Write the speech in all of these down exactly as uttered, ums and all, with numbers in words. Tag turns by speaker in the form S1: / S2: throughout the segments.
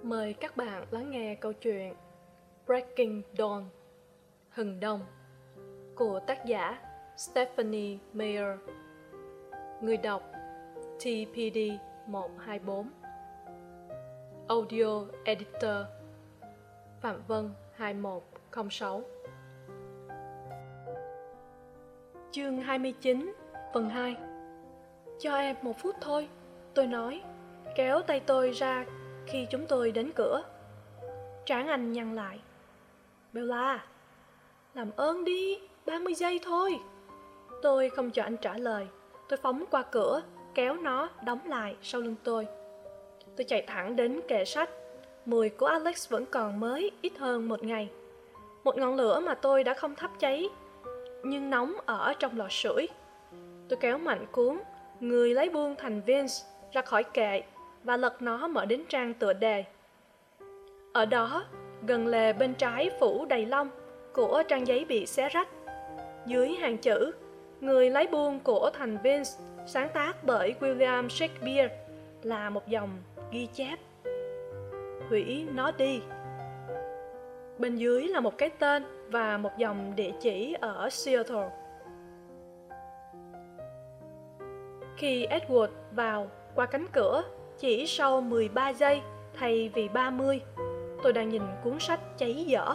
S1: Mời các bạn lắng nghe câu chuyện Breaking Dawn, Hừng Đông của tác giả Stephanie Meyer. Người đọc T P D một hai bốn. Audio Editor Phạm Vân hai một không sáu. Chương hai mươi chín, phần hai. Cho em một phút thôi, tôi nói, kéo tay tôi ra khi chúng tôi đến cửa. Trán anh nhăn lại. Bella, làm ơn đi, ba mươi giây thôi. Tôi không cho anh trả lời. Tôi phóng qua cửa, kéo nó đóng lại sau lưng tôi. Tôi chạy thẳng đến kệ sách. Mùi của Alex vẫn còn mới, ít hơn một ngày. Một ngọn lửa mà tôi đã không thắp cháy, nhưng nóng ở trong lò sưởi. Tôi kéo mạnh cuốn Người lấy buông thành Vince ra khỏi kệ và lật nó mở đến trang tựa đề. Ở đó, gần lề bên trái phủ đầy lông của trang giấy bị xé rách, dưới hàng chữ Người lấy buông của thành Vince, sáng tác bởi William Shakespeare, là một dòng ghi chép. Hủy nó đi. Bên dưới là một cái tên và một dòng địa chỉ ở Seattle. Khi Edward vào qua cánh cửa, chỉ sau mười ba giây thay vì ba mươi, tôi đang nhìn cuốn sách cháy dở.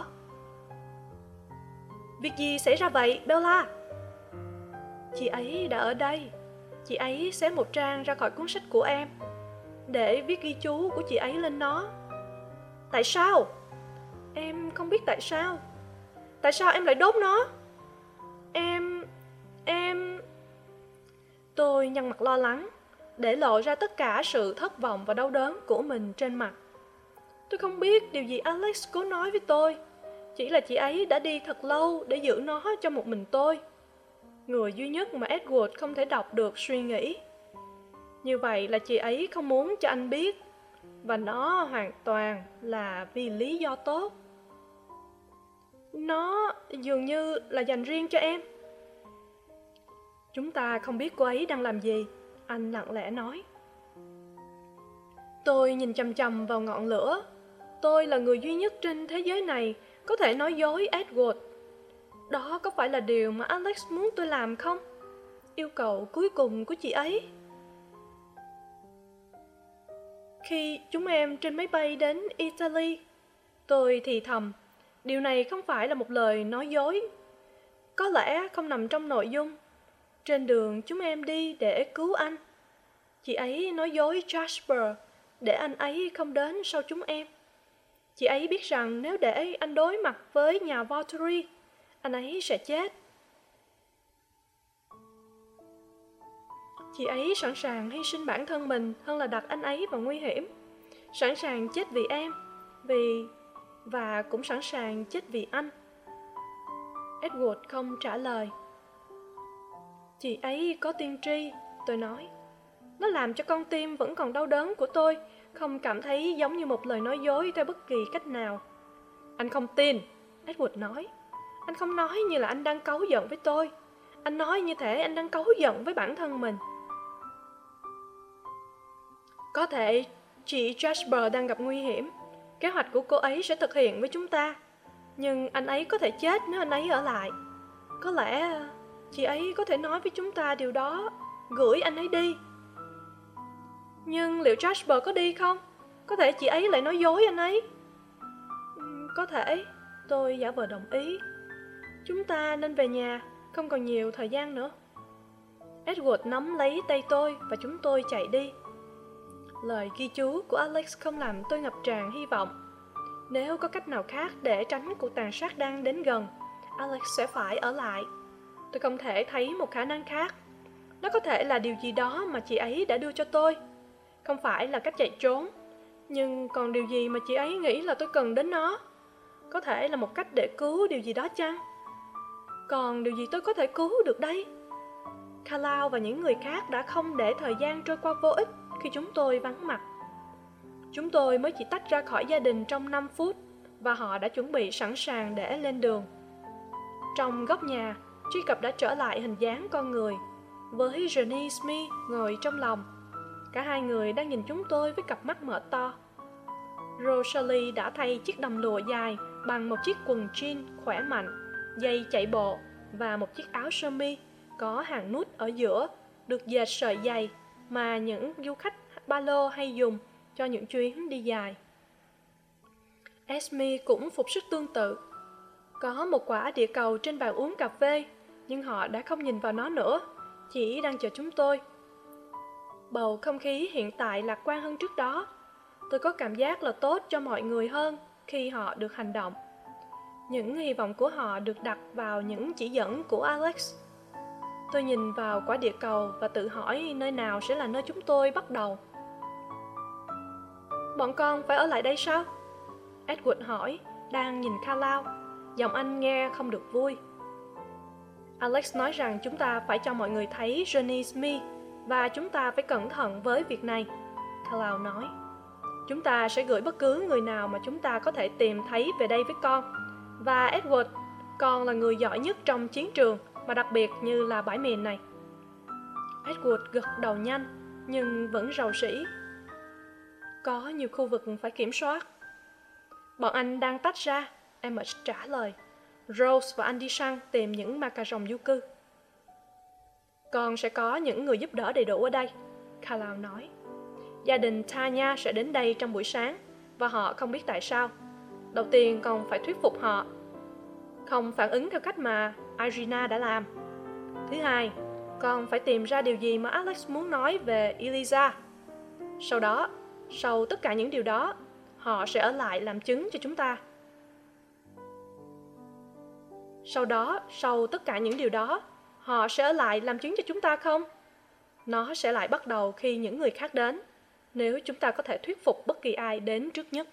S1: Việc gì xảy ra vậy, Bella? Chị ấy đã ở đây. Chị ấy xé một trang ra khỏi cuốn sách của em để viết ghi chú của chị ấy lên nó. Tại sao? Em không biết tại sao. Tại sao em lại đốt nó? Em... em... Tôi nhăn mặt lo lắng, để lộ ra tất cả sự thất vọng và đau đớn của mình trên mặt. Tôi không biết điều gì Alex cố nói với tôi. Chỉ là chị ấy đã đi thật lâu để giữ nó cho một mình tôi, người duy nhất mà Edward không thể đọc được suy nghĩ. Như vậy là chị ấy không muốn cho anh biết, và nó hoàn toàn là vì lý do tốt. Nó dường như là dành riêng cho em. Chúng ta không biết cô ấy đang làm gì, anh lặng lẽ nói. Tôi nhìn chằm chằm vào ngọn lửa. Tôi là người duy nhất trên thế giới này có thể nói dối Edward. Đó có phải là điều mà Alex muốn tôi làm không? Yêu cầu cuối cùng của chị ấy. Khi chúng em trên máy bay đến Italy, tôi thì thầm, điều này không phải là một lời nói dối. Có lẽ không nằm trong nội dung. Trên đường chúng em đi để cứu anh, chị ấy nói dối Jasper để anh ấy không đến sau chúng em. Chị ấy biết rằng nếu để anh đối mặt với nhà Valtteri, anh ấy sẽ chết. Chị ấy sẵn sàng hy sinh bản thân mình hơn là đặt anh ấy vào nguy hiểm. Sẵn sàng chết vì em, vì... và cũng sẵn sàng chết vì anh. Edward không trả lời. Chị ấy có tiên tri, tôi nói. Nó làm cho con tim vẫn còn đau đớn của tôi không cảm thấy giống như một lời nói dối theo bất kỳ cách nào. Anh không tin, Edward nói. Anh không nói như là anh đang cáu giận với tôi. Anh nói như thể anh đang cáu giận với bản thân mình. Có thể chị Jasper đang gặp nguy hiểm. Kế hoạch của cô ấy sẽ thực hiện với chúng ta. Nhưng anh ấy có thể chết nếu anh ấy ở lại. Có lẽ chị ấy có thể nói với chúng ta điều đó, gửi anh ấy đi. Nhưng liệu Jasper có đi không? Có thể chị ấy lại nói dối anh ấy. Có thể, tôi giả vờ đồng ý. Chúng ta nên về nhà, không còn nhiều thời gian nữa. Edward nắm lấy tay tôi và chúng tôi chạy đi. Lời ghi chú của Alex không làm tôi ngập tràn hy vọng. Nếu có cách nào khác để tránh cuộc tàn sát đang đến gần, Alex sẽ phải ở lại. Tôi không thể thấy một khả năng khác. Nó có thể là điều gì đó mà chị ấy đã đưa cho tôi. Không phải là cách chạy trốn. Nhưng còn điều gì mà chị ấy nghĩ là tôi cần đến nó? Có thể là một cách để cứu điều gì đó chăng? Còn điều gì tôi có thể cứu được đây? Carlisle và những người khác đã không để thời gian trôi qua vô ích khi chúng tôi vắng mặt. Chúng tôi mới chỉ tách ra khỏi gia đình trong năm phút và họ đã chuẩn bị sẵn sàng để lên đường. Trong góc nhà, Jacob đã trở lại hình dáng con người, với Jenny Smith ngồi trong lòng. Cả hai người đang nhìn chúng tôi với cặp mắt mở to. Rosalie đã thay chiếc đầm lụa dài bằng một chiếc quần jean khỏe mạnh, giày chạy bộ và một chiếc áo sơ mi có hàng nút ở giữa được dệt sợi dày mà những du khách ba lô hay dùng cho những chuyến đi dài. Esme cũng phục sức tương tự. Có một quả địa cầu trên bàn uống cà phê, nhưng họ đã không nhìn vào nó nữa, chỉ đang chờ chúng tôi. Bầu không khí hiện tại lạc quan hơn trước đó. Tôi có cảm giác là tốt cho mọi người hơn khi họ được hành động. Những hy vọng của họ được đặt vào những chỉ dẫn của Alex. Tôi nhìn vào quả địa cầu và tự hỏi nơi nào sẽ là nơi chúng tôi bắt đầu. Bọn con phải ở lại đây sao? Edward hỏi, đang nhìn Carlisle. Giọng anh nghe không được vui. Alex nói rằng chúng ta phải cho mọi người thấy Johnny Smith và chúng ta phải cẩn thận với việc này, Carlisle nói. Chúng ta sẽ gửi bất cứ người nào mà chúng ta có thể tìm thấy về đây với con. Và Edward, con là người giỏi nhất trong chiến trường, mà đặc biệt như là bãi miền này. Edward gật đầu nhanh, nhưng vẫn rầu rĩ. Có nhiều khu vực phải kiểm soát. Bọn anh đang tách ra, Emmett trả lời. Rose và anh đi săn tìm những ma cà rồng du cư. Con sẽ có những người giúp đỡ đầy đủ ở đây, Carlisle nói. Gia đình Tanya sẽ đến đây trong buổi sáng, và họ không biết tại sao. Đầu tiên con phải thuyết phục họ không phản ứng theo cách mà Irina đã làm. Thứ hai, con phải tìm ra điều gì mà Alex muốn nói về Eliza. Sau đó, sau tất cả những điều đó, họ sẽ ở lại làm chứng cho chúng ta. Sau đó, sau tất cả những điều đó, họ sẽ ở lại làm chứng cho chúng ta không? Nó sẽ lại bắt đầu khi những người khác đến, nếu chúng ta có thể thuyết phục bất kỳ ai đến trước nhất.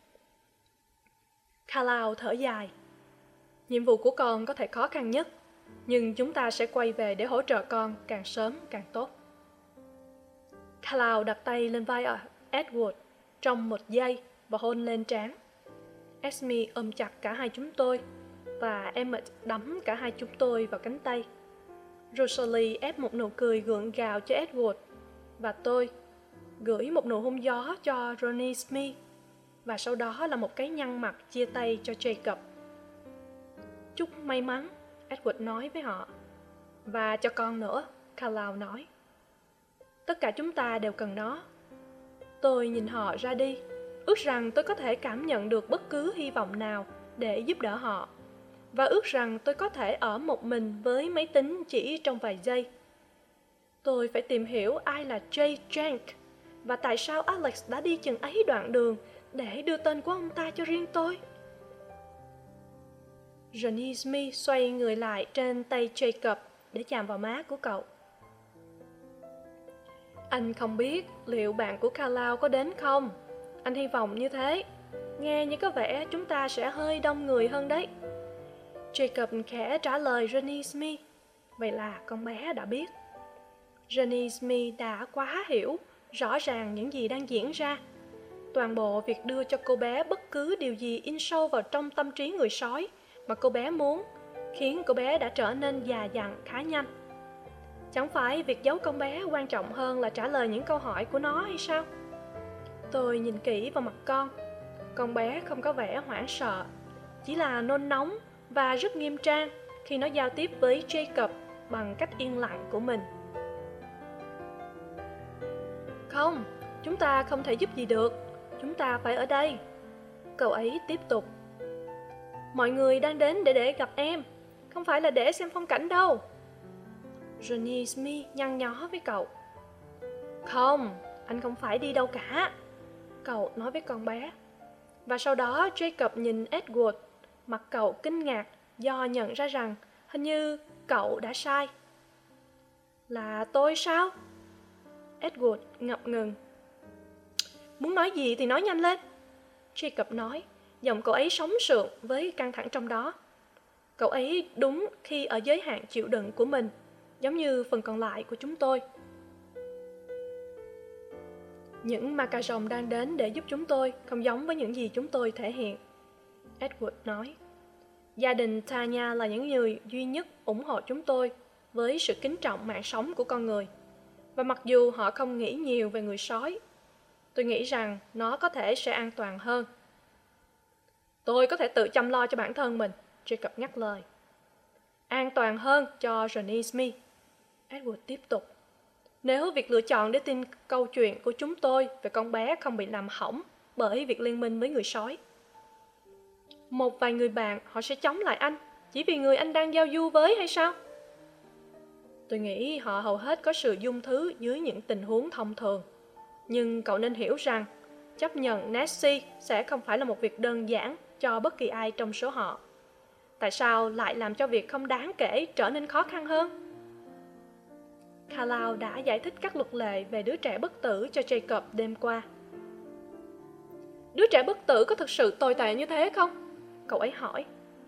S1: Carlisle thở dài. Nhiệm vụ của con có thể khó khăn nhất, nhưng chúng ta sẽ quay về để hỗ trợ con càng sớm càng tốt. Carlisle đặt tay lên vai Edward trong một giây và hôn lên trán. Esme ôm chặt cả hai chúng tôi, và Emmett đắm cả hai chúng tôi vào cánh tay. Rosalie ép một nụ cười gượng gạo cho Edward, và tôi gửi một nụ hôn gió cho Ronnie Smith, và sau đó là một cái nhăn mặt chia tay cho Jacob. Chúc may mắn, Edward nói với họ. Và cho con nữa, Carlisle nói. Tất cả chúng ta đều cần nó. Tôi nhìn họ ra đi, ước rằng tôi có thể cảm nhận được bất cứ hy vọng nào để giúp đỡ họ, và ước rằng tôi có thể ở một mình với máy tính chỉ trong vài giây. Tôi phải tìm hiểu ai là Jay Jank, và tại sao Alex đã đi chừng ấy đoạn đường để đưa tên của ông ta cho riêng tôi. Johnny Smith xoay người lại trên tay Jacob để chạm vào má của cậu. Anh không biết liệu bạn của Carlisle có đến không. Anh hy vọng như thế. Nghe như có vẻ chúng ta sẽ hơi đông người hơn đấy. Jacob khẽ trả lời Johnny Smith. Vậy là con bé đã biết. Johnny Smith đã quá hiểu rõ ràng những gì đang diễn ra. Toàn bộ việc đưa cho cô bé bất cứ điều gì in sâu vào trong tâm trí người sói mà cô bé muốn, khiến cô bé đã trở nên già dặn khá nhanh. Chẳng phải việc giấu con bé quan trọng hơn là trả lời những câu hỏi của nó hay sao? Tôi nhìn kỹ vào mặt con. Con bé không có vẻ hoảng sợ, chỉ là nôn nóng và rất nghiêm trang khi nó giao tiếp với Jacob bằng cách yên lặng của mình. Không, chúng ta không thể giúp gì được. Chúng ta phải ở đây. Cậu ấy tiếp tục. Mọi người đang đến để để gặp em, không phải là để xem phong cảnh đâu. Johnny Smith nhăn nhó với cậu. Không, anh không phải đi đâu cả, cậu nói với con bé. Và sau đó Jacob nhìn Edward, mặt cậu kinh ngạc do nhận ra rằng hình như cậu đã sai. Là tôi sao? Edward ngập ngừng. Muốn nói gì thì nói nhanh lên, Jacob nói, giọng cậu ấy sóng sượng với căng thẳng trong đó. Cậu ấy đúng khi ở giới hạn chịu đựng của mình, giống như phần còn lại của chúng tôi. Những ma cà rồng đang đến để giúp chúng tôi không giống với những gì chúng tôi thể hiện, Edward nói. Gia đình Tanya là những người duy nhất ủng hộ chúng tôi với sự kính trọng mạng sống của con người. Và mặc dù họ không nghĩ nhiều về người sói, Tôi nghĩ rằng nó có thể sẽ an toàn hơn. Tôi có thể tự chăm lo cho bản thân mình, Jacob nhắc lời. An toàn hơn cho Johnny Smith, Edward tiếp tục. Nếu việc lựa chọn để tin câu chuyện của chúng tôi về con bé không bị làm hỏng bởi việc liên minh với người sói. Một vài người bạn họ sẽ chống lại anh chỉ vì người anh đang giao du với hay sao? Tôi nghĩ họ hầu hết có sự dung thứ dưới những tình huống thông thường. Nhưng cậu nên hiểu rằng chấp nhận Nessie sẽ không phải là một việc đơn giản cho bất kỳ ai trong số họ. Tại sao lại làm cho việc không đáng kể trở nên khó khăn hơn? Carlisle đã giải thích các luật lệ về đứa trẻ bất tử cho Jacob đêm qua. Đứa trẻ bất tử có thực sự tồi tệ như thế không? Cậu ấy hỏi.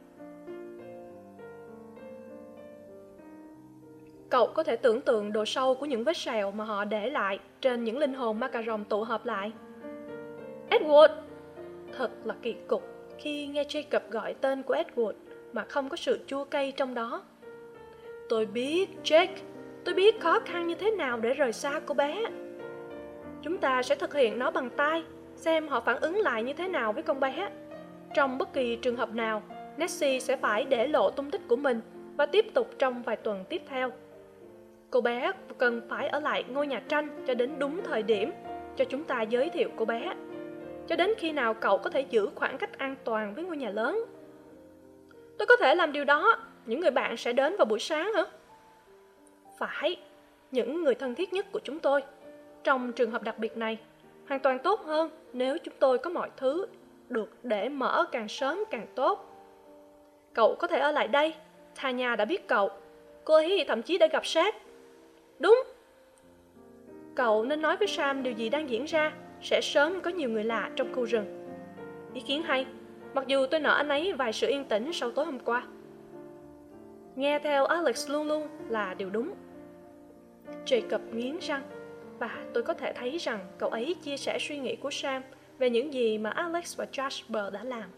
S1: Cậu có thể tưởng tượng độ sâu của những vết sẹo mà họ để lại trên những linh hồn ma cà rồng tụ hợp lại. Edward! Thật là kỳ cục khi nghe Jacob gọi tên của Edward mà không có sự chua cay trong đó. Tôi biết, Jake, tôi biết khó khăn như thế nào để rời xa cô bé. Chúng ta sẽ thực hiện nó bằng tay, xem họ phản ứng lại như thế nào với con bé. Trong bất kỳ trường hợp nào, Nessie sẽ phải để lộ tung tích của mình và tiếp tục trong vài tuần tiếp theo. Cô bé cần phải ở lại ngôi nhà tranh cho đến đúng thời điểm cho chúng ta giới thiệu cô bé, cho đến khi nào cậu có thể giữ khoảng cách an toàn với ngôi nhà lớn. Tôi có thể làm điều đó. Những người bạn sẽ đến vào buổi sáng hả? Phải, những người thân thiết nhất của chúng tôi. Trong trường hợp đặc biệt này, hoàn toàn tốt hơn nếu chúng tôi có mọi thứ được để mở càng sớm càng tốt. Cậu có thể ở lại đây. Tanya đã biết cậu. Cô ấy thậm chí đã gặp Seth. Đúng. Cậu nên nói với Sam điều gì đang diễn ra. Sẽ sớm có nhiều người lạ trong khu rừng. Ý kiến hay, mặc dù tôi nợ anh ấy vài sự yên tĩnh sau tối hôm qua. Nghe theo Alex luôn luôn là điều đúng. Jacob nghiến răng, và tôi có thể thấy rằng cậu ấy chia sẻ suy nghĩ của Sam về những gì mà Alex và Jasper đã làm.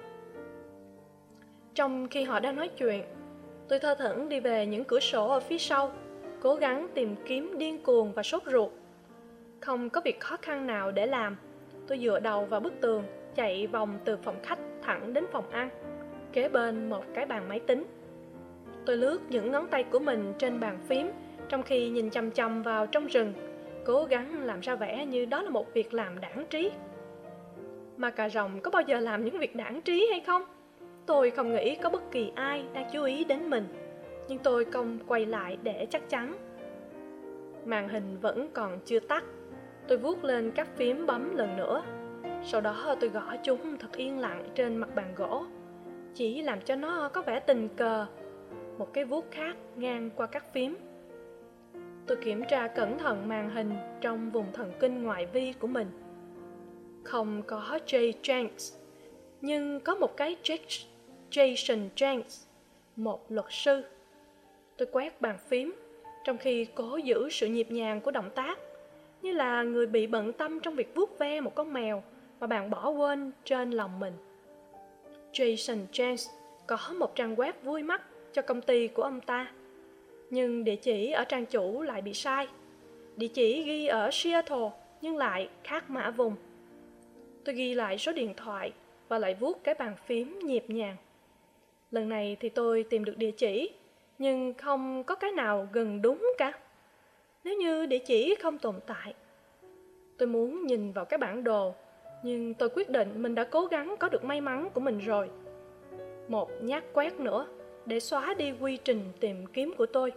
S1: Trong khi họ đang nói chuyện, tôi thơ thẩn đi về những cửa sổ ở phía sau, cố gắng tìm kiếm điên cuồng và sốt ruột. Không có việc khó khăn nào để làm. Tôi dựa đầu vào bức tường, chạy vòng từ phòng khách thẳng đến phòng ăn, kế bên một cái bàn máy tính. Tôi lướt những ngón tay của mình trên bàn phím, trong khi nhìn chằm chằm vào trong rừng, cố gắng làm ra vẻ như đó là một việc làm đãng trí. Ma cà rồng có bao giờ làm những việc đãng trí hay không? Tôi không nghĩ có bất kỳ ai đang chú ý đến mình, nhưng tôi không quay lại để chắc chắn. Màn hình vẫn còn chưa tắt. Tôi vuốt lên các phím bấm lần nữa. Sau đó tôi gõ chúng thật yên lặng trên mặt bàn gỗ, chỉ làm cho nó có vẻ tình cờ. Một cái vuốt khác ngang qua các phím. Tôi kiểm tra cẩn thận màn hình trong vùng thần kinh ngoại vi của mình. Không có Jay Jenks, nhưng có một cái Jason Jenks, một luật sư. Tôi quét bàn phím, trong khi cố giữ sự nhịp nhàng của động tác, như là người bị bận tâm trong việc vuốt ve một con mèo mà bạn bỏ quên trên lòng mình. Jason Jenks có một trang web vui mắt cho công ty của ông ta, nhưng địa chỉ ở trang chủ lại bị sai. Địa chỉ ghi ở Seattle nhưng lại khác mã vùng. Tôi ghi lại số điện thoại và lại vuốt cái bàn phím nhịp nhàng. Lần này thì tôi tìm được địa chỉ, nhưng không có cái nào gần đúng cả. Nếu như địa chỉ không tồn tại, tôi muốn nhìn vào cái bản đồ, nhưng tôi quyết định mình đã cố gắng có được may mắn của mình rồi. Một nhát quét nữa để xóa đi quy trình tìm kiếm của tôi.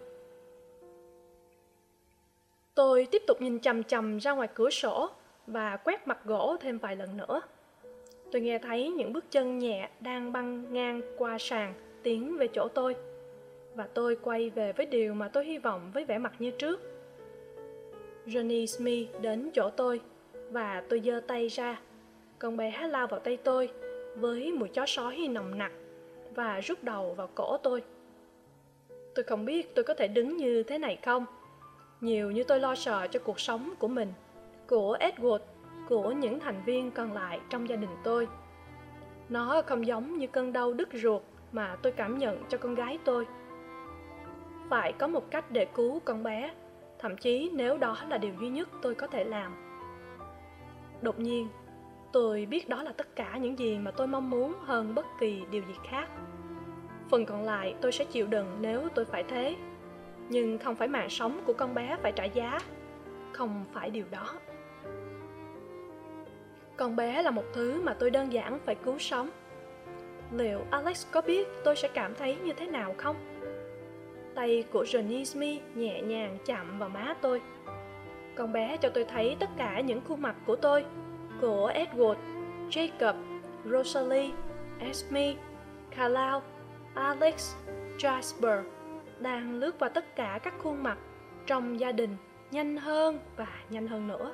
S1: Tôi tiếp tục nhìn chằm chằm ra ngoài cửa sổ và quét mặt gỗ thêm vài lần nữa. Tôi nghe thấy những bước chân nhẹ đang băng ngang qua sàn tiến về chỗ tôi, và tôi quay về với điều mà tôi hy vọng với vẻ mặt như trước. Johnny Smith đến chỗ tôi và tôi giơ tay ra. Con bé lao vào tay tôi với mùi chó sói nồng nặc và rút đầu vào cổ tôi. Tôi không biết tôi có thể đứng như thế này không. Nhiều như tôi lo sợ cho cuộc sống của mình, của Edward, của những thành viên còn lại trong gia đình tôi. Nó không giống như cơn đau đứt ruột mà tôi cảm nhận cho con gái tôi. Phải có một cách để cứu con bé, thậm chí nếu đó là điều duy nhất tôi có thể làm. Đột nhiên, tôi biết đó là tất cả những gì mà tôi mong muốn hơn bất kỳ điều gì khác. Phần còn lại tôi sẽ chịu đựng nếu tôi phải thế. Nhưng không phải mạng sống của con bé phải trả giá. Không phải điều đó. Con bé là một thứ mà tôi đơn giản phải cứu sống. Liệu Alex có biết tôi sẽ cảm thấy như thế nào không? Tay của Johnny Smith nhẹ nhàng chạm vào má tôi. Con bé cho tôi thấy tất cả những khuôn mặt của tôi, của Edward, Jacob, Rosalie, Esme, Carlisle, Alex, Jasper, đang lướt qua tất cả các khuôn mặt trong gia đình nhanh hơn và nhanh hơn nữa.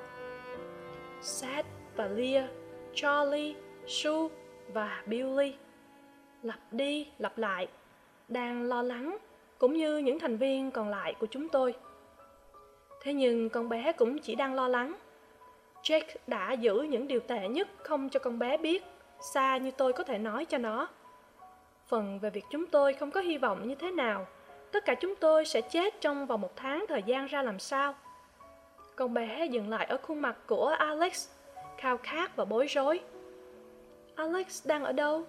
S1: Seth và Leah, Charlie, Sue và Billy, lặp đi lặp lại, đang lo lắng, cũng như những thành viên còn lại của chúng tôi. Thế nhưng con bé cũng chỉ đang lo lắng. Jake đã giữ những điều tệ nhất không cho con bé biết, xa như tôi có thể nói cho nó. Phần về việc chúng tôi không có hy vọng như thế nào, tất cả chúng tôi sẽ chết trong vòng một tháng thời gian ra làm sao. Con bé dừng lại ở khuôn mặt của Alex, khao khát và bối rối. Alex đang ở đâu?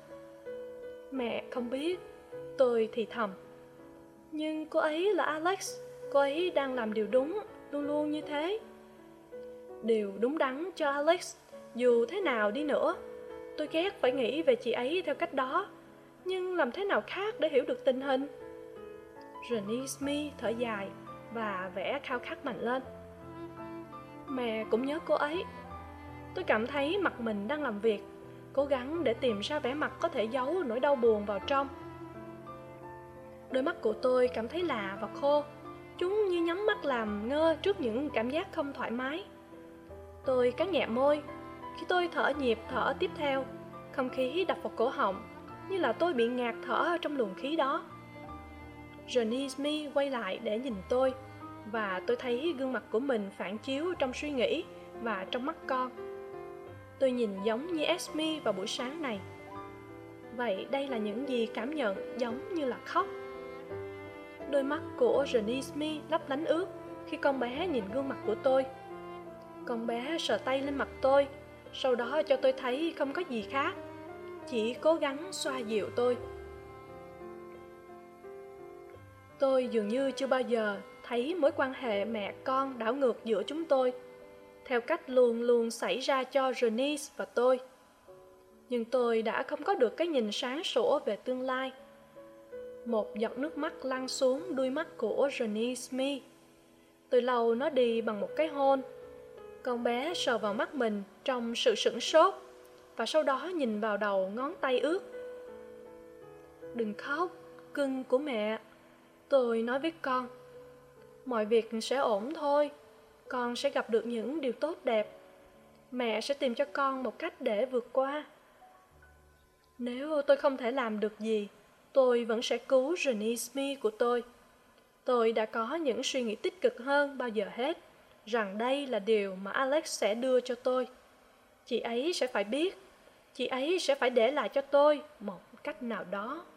S1: Mẹ không biết, tôi thì thầm. Nhưng cô ấy là Alex, cô ấy đang làm điều đúng, luôn luôn như thế. Điều đúng đắn cho Alex, dù thế nào đi nữa. Tôi ghét phải nghĩ về chị ấy theo cách đó, nhưng làm thế nào khác để hiểu được tình hình? Johnny Smith thở dài và vẻ khao khát mạnh lên. Mẹ cũng nhớ cô ấy. Tôi cảm thấy mặt mình đang làm việc, cố gắng để tìm ra vẻ mặt có thể giấu nỗi đau buồn vào trong. Đôi mắt của tôi cảm thấy lạ và khô. Chúng như nhắm mắt làm ngơ trước những cảm giác không thoải mái. Tôi cắn nhẹ môi. Khi tôi thở nhịp thở tiếp theo, không khí đập vào cổ họng, như là tôi bị ngạt thở ở trong luồng khí đó. Johnny Smith quay lại để nhìn tôi, và tôi thấy gương mặt của mình phản chiếu trong suy nghĩ và trong mắt con. Tôi nhìn giống như Esme vào buổi sáng này. Vậy đây là những gì cảm nhận giống như là khóc. Đôi mắt của Johnny Smith lấp lánh ướt khi con bé nhìn gương mặt của tôi. Con bé sờ tay lên mặt tôi, sau đó cho tôi thấy không có gì khác, chỉ cố gắng xoa dịu tôi. Tôi dường như chưa bao giờ thấy mối quan hệ mẹ con đảo ngược giữa chúng tôi, theo cách luôn luôn xảy ra cho Janice và tôi. Nhưng tôi đã không có được cái nhìn sáng sủa về tương lai. Một giọt nước mắt lăn xuống đuôi mắt của Johnny Smith. Tôi lau nó đi bằng một cái hôn. Con bé sờ vào mắt mình trong sự sửng sốt, và sau đó nhìn vào đầu ngón tay ướt. Đừng khóc, cưng của mẹ, tôi nói với con. Mọi việc sẽ ổn thôi, con sẽ gặp được những điều tốt đẹp. Mẹ sẽ tìm cho con một cách để vượt qua. Nếu tôi không thể làm được gì, tôi vẫn sẽ cứu Johnny Smith của tôi. Tôi đã có những suy nghĩ tích cực hơn bao giờ hết, rằng đây là điều mà Alex sẽ đưa cho tôi. Chị ấy sẽ phải biết, chị ấy sẽ phải để lại cho tôi một cách nào đó.